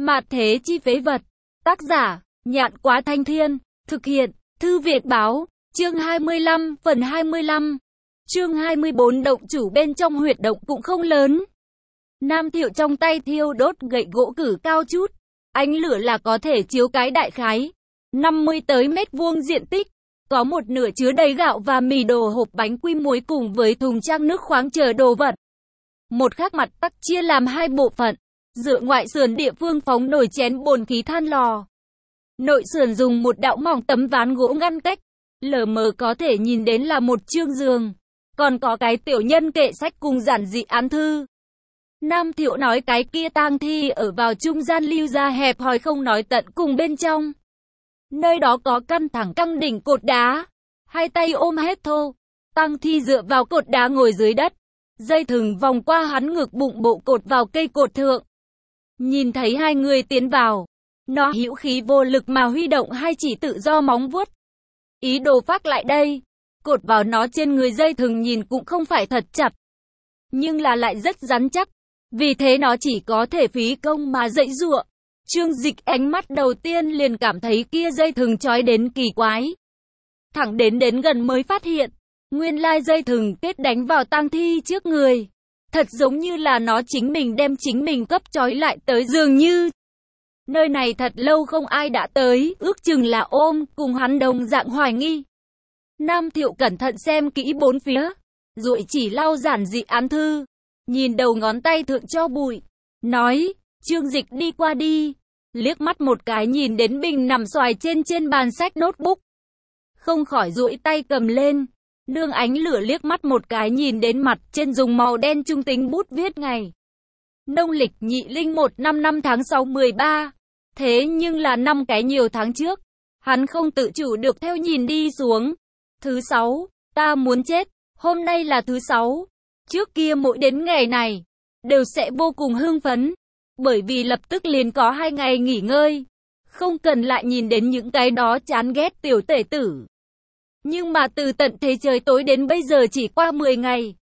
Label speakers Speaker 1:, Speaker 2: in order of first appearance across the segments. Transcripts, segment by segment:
Speaker 1: Mạt thế chi phế vật. Tác giả, Nhạn Quá Thanh Thiên. Thực hiện, Thư Việt Báo. Chương 25, phần 25. Chương 24 động chủ bên trong huyệt động cũng không lớn. Nam Thiệu trong tay thiêu đốt gậy gỗ cử cao chút. Ánh lửa là có thể chiếu cái đại khái 50 tới mét vuông diện tích. Có một nửa chứa đầy gạo và mì đồ hộp bánh quy muối cùng với thùng trang nước khoáng chờ đồ vật. Một khác mặt tắc chia làm hai bộ phận. Dựa ngoại sườn địa phương phóng nồi chén bồn khí than lò. Nội sườn dùng một đạo mỏng tấm ván gỗ ngăn cách. Lờ mờ có thể nhìn đến là một chương giường. Còn có cái tiểu nhân kệ sách cùng giản dị án thư. Nam Thiệu nói cái kia tang thi ở vào trung gian lưu ra hẹp hòi không nói tận cùng bên trong. Nơi đó có căn thẳng căng đỉnh cột đá. Hai tay ôm hết thô. Tang thi dựa vào cột đá ngồi dưới đất. Dây thừng vòng qua hắn ngực bụng bộ cột vào cây cột thượng. Nhìn thấy hai người tiến vào. Nó hữu khí vô lực mà huy động hai chỉ tự do móng vuốt. Ý đồ phác lại đây. Cột vào nó trên người dây thừng nhìn cũng không phải thật chặt. Nhưng là lại rất rắn chắc. Vì thế nó chỉ có thể phí công mà dãy giụa. Trương Dịch ánh mắt đầu tiên liền cảm thấy kia dây thừng trói đến kỳ quái. Thẳng đến gần mới phát hiện. Nguyên lai dây thừng kết đánh vào tang thi trước người. Thật giống như là nó chính mình đem chính mình cấp trói lại tới dường như. Nơi này thật lâu không ai đã tới, ước chừng là ôm, cùng hắn đồng dạng hoài nghi. Nam Thiệu cẩn thận xem kỹ bốn phía, rồi chỉ lau giản dị án thư. Nhìn đầu ngón tay thượng cho bụi. Nói, Trương Dịch đi qua đi. Liếc mắt một cái nhìn đến bình nằm xoài trên bàn sách notebook. Không khỏi duỗi tay cầm lên. Nương ánh lửa liếc mắt một cái nhìn đến mặt trên dùng màu đen trung tính bút viết ngày. Nông lịch Nhị Linh 155 tháng 6 13. Thế nhưng là 5 cái nhiều tháng trước. Hắn không tự chủ được theo nhìn đi xuống. Thứ 6, ta muốn chết. Hôm nay là thứ 6. Trước kia mỗi đến ngày này, đều sẽ vô cùng hưng phấn. Bởi vì lập tức liền có 2 ngày nghỉ ngơi. Không cần lại nhìn đến những cái đó chán ghét tiểu tể tử. Nhưng mà từ tận thế trời tối đến bây giờ chỉ qua 10 ngày.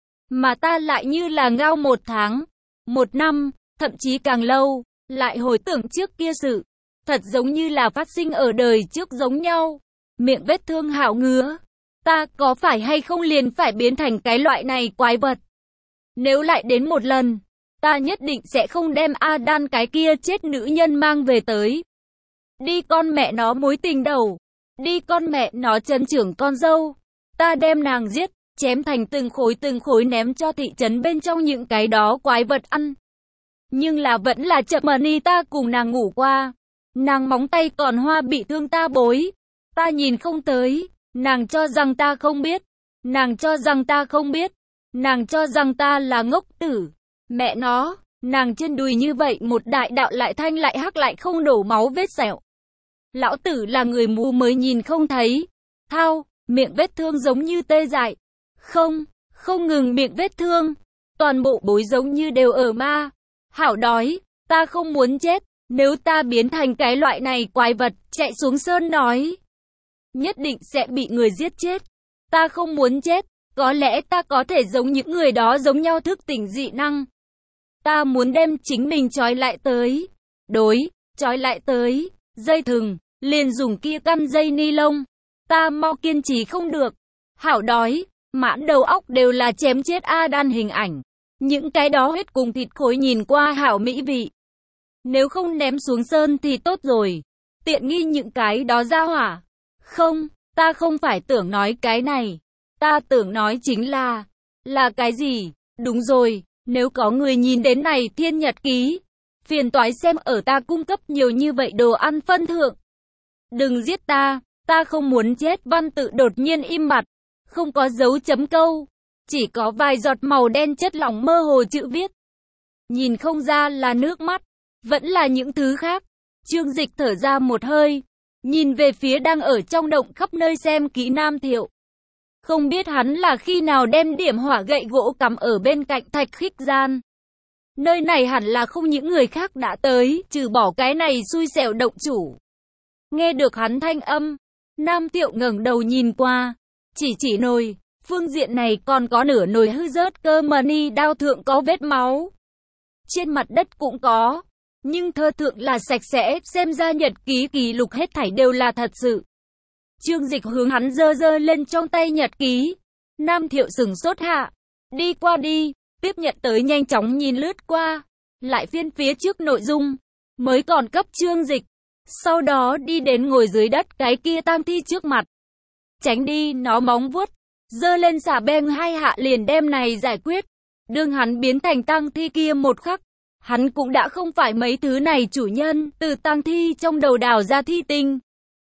Speaker 1: Mà ta lại như là ngao 1 tháng, 1 năm, thậm chí càng lâu, lại hồi tưởng trước kia sự. Thật giống như là phát sinh ở đời trước giống nhau. Miệng vết thương hạo ngứa. Ta có phải hay không liền phải biến thành cái loại này quái vật. Nếu lại đến một lần, ta nhất định sẽ không đem Adan cái kia chết nữ nhân mang về tới. Đi con mẹ nó mối tình đầu. Đi con mẹ nó chân trưởng con dâu. Ta đem nàng giết, chém thành từng khối ném cho thị trấn bên trong những cái đó quái vật ăn. Nhưng là vẫn là chậm mani ta cùng nàng ngủ qua. Nàng móng tay còn hoa bị thương ta bối. Ta nhìn không tới. Nàng cho rằng ta không biết. Nàng cho rằng ta không biết. Nàng cho rằng ta là ngốc tử. Mẹ nó, nàng trên đùi như vậy một đại đạo lại thanh lại hắc lại không đổ máu vết sẹo. Lão tử là người mù mới nhìn không thấy. Thao, miệng vết thương giống như tê dại. Không ngừng miệng vết thương. Toàn bộ bối giống như đều ở ma. Hảo đói, ta không muốn chết. Nếu ta biến thành cái loại này quái vật, chạy xuống sơn nói. Nhất định sẽ bị người giết chết. Ta không muốn chết. Có lẽ ta có thể giống những người đó giống nhau thức tỉnh dị năng. Ta muốn đem chính mình trói lại tới. Trói lại tới. Dây thừng, liền dùng kia căn dây ni lông. Ta mau kiên trì không được. Hảo đói, mãn đầu óc đều là chém chết Adan hình ảnh. Những cái đó huyết cùng thịt khối nhìn qua hảo mỹ vị. Nếu không ném xuống sơn thì tốt rồi. Tiện nghi những cái đó ra hỏa. Không, ta không phải tưởng nói cái này. Ta tưởng nói chính là cái gì? Đúng rồi, nếu có người nhìn đến này thiên nhật ký. Phiền toái xem ở ta cung cấp nhiều như vậy đồ ăn phân thượng. Đừng giết ta, ta không muốn chết. Văn tự đột nhiên im bặt, không có dấu chấm câu, chỉ có vài giọt màu đen chất lỏng mơ hồ chữ viết. Nhìn không ra là nước mắt, vẫn là những thứ khác. Trương Dịch thở ra một hơi, nhìn về phía đang ở trong động khắp nơi xem kỹ Nam Thiệu. Không biết hắn là khi nào đem điểm hỏa gậy gỗ cắm ở bên cạnh thạch khích gian. Nơi này hẳn là không những người khác đã tới, trừ bỏ cái này xui xẻo động chủ. Nghe được hắn thanh âm, Nam Thiệu ngẩng đầu nhìn qua, chỉ nồi, phương diện này còn có nửa nồi hư rớt cơ mani đao thượng có vết máu. Trên mặt đất cũng có, nhưng thơ thượng là sạch sẽ, xem ra nhật ký ký lục hết thảy đều là thật sự. Trương Dịch hướng hắn giơ giơ lên trong tay nhật ký. Nam Thiệu sửng sốt hạ, đi qua đi, tiếp nhận tới nhanh chóng nhìn lướt qua, lại phiên phía trước nội dung, mới còn cấp Trương Dịch. Sau đó đi đến ngồi dưới đất cái kia tang thi trước mặt. Tránh đi, nó móng vuốt, giơ lên xả beng hai hạ liền đem này giải quyết. Đương hắn biến thành tang thi kia một khắc, hắn cũng đã không phải mấy thứ này chủ nhân, từ tang thi trong đầu đào ra thi tinh.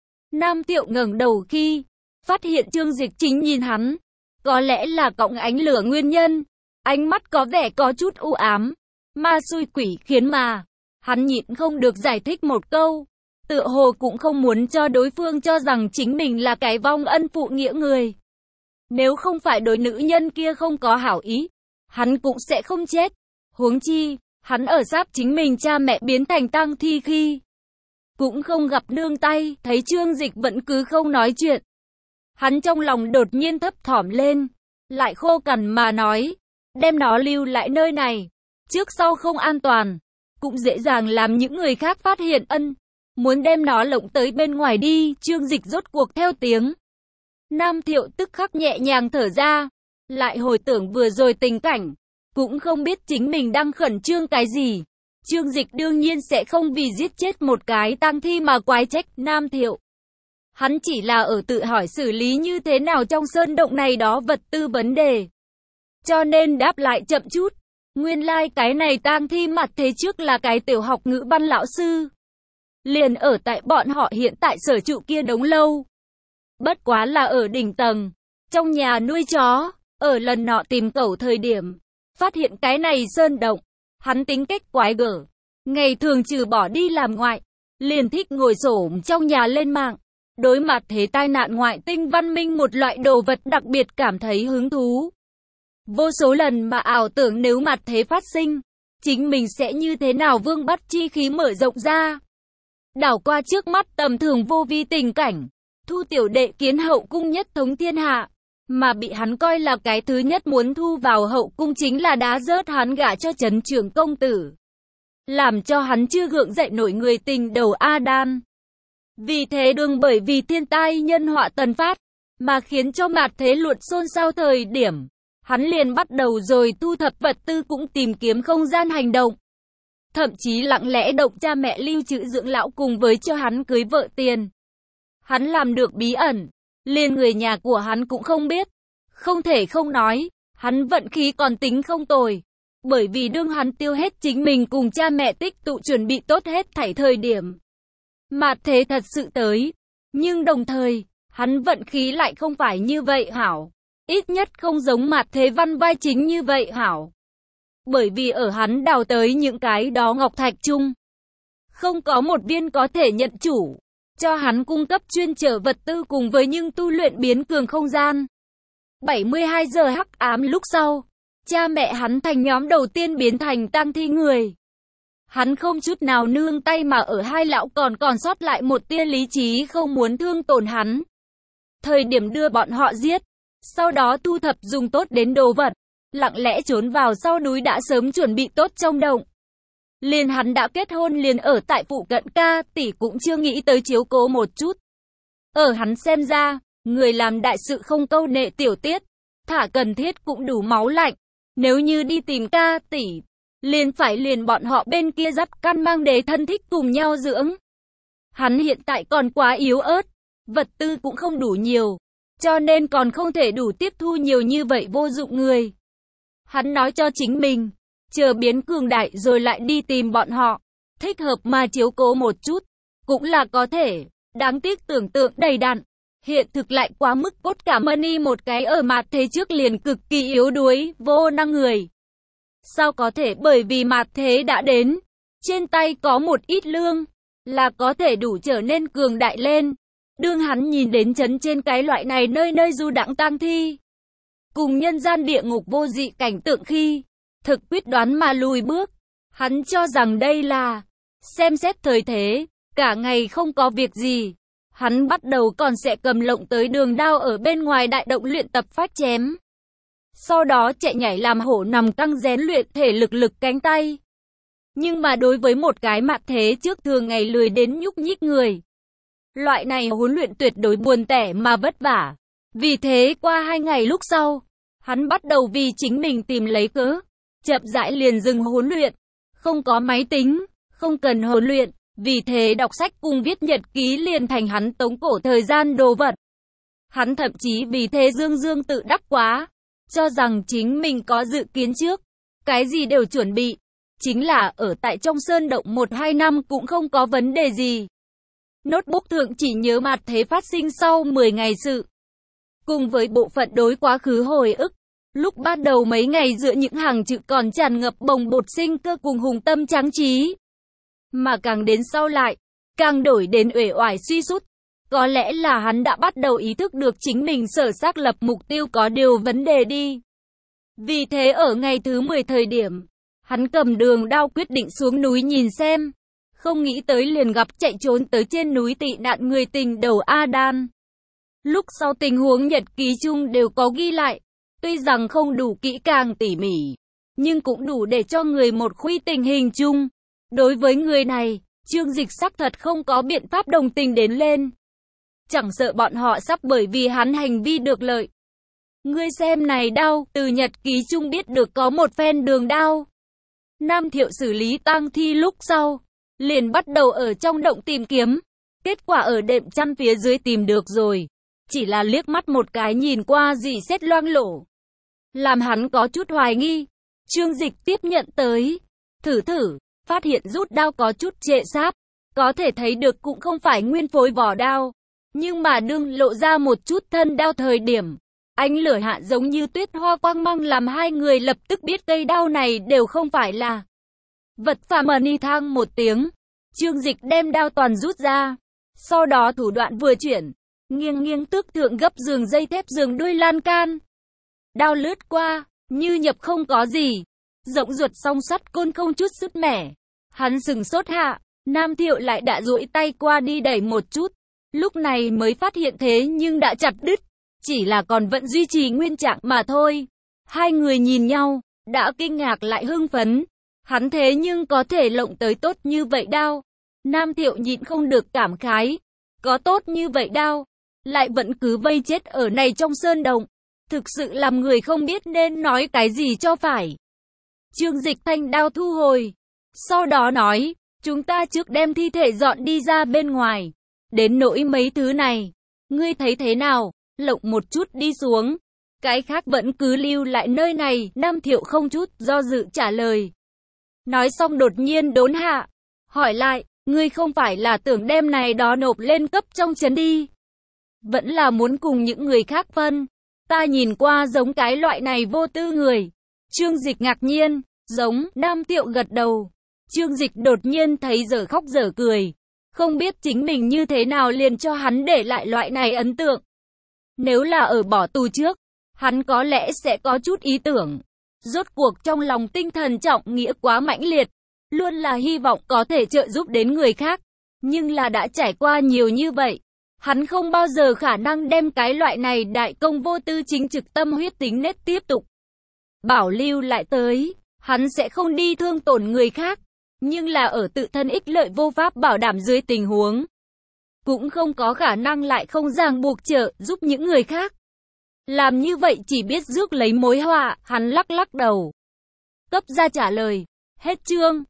Speaker 1: Nam Thiệu ngẩng đầu khi phát hiện Trương Dịch chính nhìn hắn, có lẽ là cọng ánh lửa nguyên nhân, ánh mắt có vẻ có chút u ám, ma xui quỷ khiến mà hắn nhịn không được giải thích một câu, tựa hồ cũng không muốn cho đối phương cho rằng chính mình là cái vong ân phụ nghĩa người. Nếu không phải đối nữ nhân kia không có hảo ý, hắn cũng sẽ không chết. Huống chi, hắn ở giáp chính mình cha mẹ biến thành tang thi khi cũng không gặp nương tay, thấy Trương Dịch vẫn cứ không nói chuyện. Hắn trong lòng đột nhiên thấp thỏm lên, lại khô cằn mà nói, đem nó lưu lại nơi này, trước sau không an toàn, cũng dễ dàng làm những người khác phát hiện muốn đem nó lộng tới bên ngoài đi. Trương Dịch rốt cuộc theo tiếng. Nam Thiệu tức khắc nhẹ nhàng thở ra, lại hồi tưởng vừa rồi tình cảnh, cũng không biết chính mình đang khẩn trương cái gì. Trương Dịch đương nhiên sẽ không vì giết chết một cái tang thi mà quái trách Nam Thiệu. Hắn chỉ là ở tự hỏi xử lý như thế nào trong sơn động này đó vật tư vấn đề. Cho nên đáp lại chậm chút. Nguyên lai cái này tang thi mặt thế trước là cái tiểu học ngữ văn lão sư. Liền ở tại bọn họ hiện tại sở trụ kia đống lâu. Bất quá là ở đỉnh tầng, trong nhà nuôi chó, ở lần nọ tìm cẩu thời điểm, phát hiện cái này sơn động. Hắn tính cách quái gở, ngày thường trừ bỏ đi làm ngoại, liền thích ngồi xổm trong nhà lên mạng. Đối mặt thế tai nạn ngoại tinh văn minh một loại đồ vật đặc biệt cảm thấy hứng thú. Vô số lần mà ảo tưởng nếu mặt thế phát sinh, chính mình sẽ như thế nào vương bắt chi khí mở rộng ra. Đảo qua trước mắt tầm thường vô vi tình cảnh, Thu tiểu đệ kiến hậu cung nhất thống thiên hạ, mà bị hắn coi là cái thứ nhất muốn thu vào hậu cung chính là đá rớt hắn gả cho Trấn Trưởng công tử. Làm cho hắn chưa gượng dậy nổi người tình đầu A Đan. Vì thế đương bởi vì thiên tai nhân họa tần phát, mà khiến cho mạt thế luật xôn xao thời điểm, hắn liền bắt đầu rồi thu thập vật tư cũng tìm kiếm không gian hành động. Thậm chí lặng lẽ động cha mẹ lưu trữ dưỡng lão cùng với cho hắn cưới vợ tiền. Hắn làm được bí ẩn, liền người nhà của hắn cũng không biết. Không thể không nói, hắn vận khí còn tính không tồi. Bởi vì đương hắn tiêu hết chính mình cùng cha mẹ tích tụ chuẩn bị tốt hết thảy thời điểm. Mạt thế thật sự tới. Nhưng đồng thời, hắn vận khí lại không phải như vậy hảo. Ít nhất không giống mạt thế văn vai chính như vậy hảo. Bởi vì ở hắn đào tới những cái đó ngọc thạch chung, không có một viên có thể nhận chủ, cho hắn cung cấp chuyên trở vật tư cùng với những tu luyện biến cường không gian. 72 giờ hắc ám lúc sau, cha mẹ hắn thành nhóm đầu tiên biến thành tang thi người. Hắn không chút nào nương tay mà ở hai lão còn sót lại một tia lý trí không muốn thương tổn hắn. Thời điểm đưa bọn họ giết, sau đó thu thập dùng tốt đến đồ vật, lặng lẽ trốn vào sau núi đã sớm chuẩn bị tốt trong động. Liền hắn đã kết hôn liền ở tại phụ cận ca tỷ cũng chưa nghĩ tới chiếu cố một chút. Ở hắn xem ra, người làm đại sự không câu nệ tiểu tiết, thả cần thiết cũng đủ máu lạnh. Nếu như đi tìm ca tỷ, liền bọn họ bên kia dắt căn mang để thân thích cùng nhau dưỡng. Hắn hiện tại còn quá yếu ớt, vật tư cũng không đủ nhiều, cho nên còn không thể đủ tiếp thu nhiều như vậy vô dụng người. Hắn nói cho chính mình, chờ biến cường đại rồi lại đi tìm bọn họ, thích hợp mà chiếu cố một chút, cũng là có thể, đáng tiếc tưởng tượng đầy đặn, hiện thực lại quá mức cốt cả money một cái ở mạt thế trước liền cực kỳ yếu đuối, vô năng người. Sao có thể bởi vì mạt thế đã đến, trên tay có một ít lương, là có thể đủ trở nên cường đại lên. Đương hắn nhìn đến trấn trên cái loại này nơi nơi du đãng tang thi, cùng nhân gian địa ngục vô dị cảnh tượng khi, thực quyết đoán mà lùi bước. Hắn cho rằng đây là xem xét thời thế, cả ngày không có việc gì. Hắn bắt đầu còn sẽ cầm lộng tới đường đao ở bên ngoài đại động luyện tập phách chém. Sau đó chạy nhảy làm hổ nằm căng rèn luyện thể lực cánh tay. Nhưng mà đối với một cái mặt thế trước thường ngày lười đến nhúc nhích người, loại này huấn luyện tuyệt đối buồn tẻ mà vất vả. Vì thế qua 2 ngày lúc sau, hắn bắt đầu vì chính mình tìm lấy cớ, chậm rãi liền dừng huấn luyện. Không có máy tính, không cần huấn luyện, vì thế đọc sách cùng viết nhật ký liền thành hắn tống cổ thời gian đồ vật. Hắn thậm chí vì thế dương tự đắc quá, cho rằng chính mình có dự kiến trước, cái gì đều chuẩn bị. Chính là ở tại trong sơn động 1-2 năm cũng không có vấn đề gì. Notebook thượng chỉ nhớ mặt thế phát sinh sau 10 ngày sự. Cùng với bộ phận đối quá khứ hồi ức, lúc bắt đầu mấy ngày giữa những hàng chữ còn tràn ngập bồng bột sinh cơ cùng hùng tâm tráng trí. Mà càng đến sau lại, càng đổi đến uể oải suy sút. Có lẽ là hắn đã bắt đầu ý thức được chính mình sở xác lập mục tiêu có điều vấn đề đi. Vì thế ở ngày thứ 10 thời điểm, hắn cầm đường đao quyết định xuống núi nhìn xem. Không nghĩ tới liền gặp chạy trốn tới trên núi tị nạn người tình đầu Adan. Lúc sau tình huống nhật ký chung đều có ghi lại. Tuy rằng không đủ kỹ càng tỉ mỉ, nhưng cũng đủ để cho người một khuy tình hình chung. Đối với người này, Trương Dịch xác thật không có biện pháp đồng tình đến lên. Chẳng sợ bọn họ sắp bởi vì hắn hành vi được lợi. Ngươi xem này đao, từ nhật ký chung biết được có một phen đường đao. Nam Thiệu xử lý tang thi lúc sau, liền bắt đầu ở trong động tìm kiếm. Kết quả ở đệm chăn phía dưới tìm được rồi. Chỉ là liếc mắt một cái nhìn qua dì xét loang lổ, làm hắn có chút hoài nghi. Trương Dịch tiếp nhận tới, thử, phát hiện rút đao có chút trệ sáp. Có thể thấy được cũng không phải nguyên phối vỏ đao. Nhưng mà đương lộ ra một chút thân đao thời điểm, ánh lửa hạ giống như tuyết hoa quang mang làm hai người lập tức biết cây đao này đều không phải là vật phàm. Ni thang một tiếng, Trương Dịch đem đao toàn rút ra. Sau đó thủ đoạn vừa chuyển, nghiêng tước thượng gấp giường dây thép giường đuôi lan can. Đao lướt qua, như nhập không có gì. Rộng ruột song sắt côn không chút sứt mẻ. Hắn sừng sốt hạ, Nam Thiệu lại đã duỗi tay qua đi đẩy một chút. Lúc này mới phát hiện thế nhưng đã chặt đứt. Chỉ là còn vẫn duy trì nguyên trạng mà thôi. Hai người nhìn nhau, đã kinh ngạc lại hưng phấn. Hắn thế nhưng có thể lộng tới tốt như vậy đao. Nam Thiệu nhịn không được cảm khái. Có tốt như vậy đao, lại vẫn cứ vây chết ở này trong sơn động. Thực sự làm người không biết nên nói cái gì cho phải. Trương Dịch thanh đao thu hồi. Sau đó nói, chúng ta trước đem thi thể dọn đi ra bên ngoài. Đến nỗi mấy thứ này, ngươi thấy thế nào? Lộng một chút đi xuống. Cái khác vẫn cứ lưu lại nơi này. Nam Thiệu không chút do dự trả lời. Nói xong đột nhiên đốn hạ. Hỏi lại, ngươi không phải là tưởng đem này đó nộp lên cấp trong trấn đi. Vẫn là muốn cùng những người khác phân. Ta nhìn qua giống cái loại này vô tư người. Trương Dịch ngạc nhiên, giống. Nam Thiệu gật đầu. Trương Dịch đột nhiên thấy dở khóc dở cười. Không biết chính mình như thế nào liền cho hắn để lại loại này ấn tượng. Nếu là ở bỏ tù trước, hắn có lẽ sẽ có chút ý tưởng. Rốt cuộc trong lòng tinh thần trọng nghĩa quá mãnh liệt. Luôn là hy vọng có thể trợ giúp đến người khác. Nhưng là đã trải qua nhiều như vậy. Hắn không bao giờ khả năng đem cái loại này đại công vô tư chính trực tâm huyết tính nết tiếp tục bảo lưu lại tới. Hắn sẽ không đi thương tổn người khác. Nhưng là ở tự thân ích lợi vô pháp bảo đảm dưới tình huống. Cũng không có khả năng lại không ràng buộc trợ giúp những người khác. Làm như vậy chỉ biết rước lấy mối họa. Hắn lắc đầu. Cấp ra trả lời. Hết chương.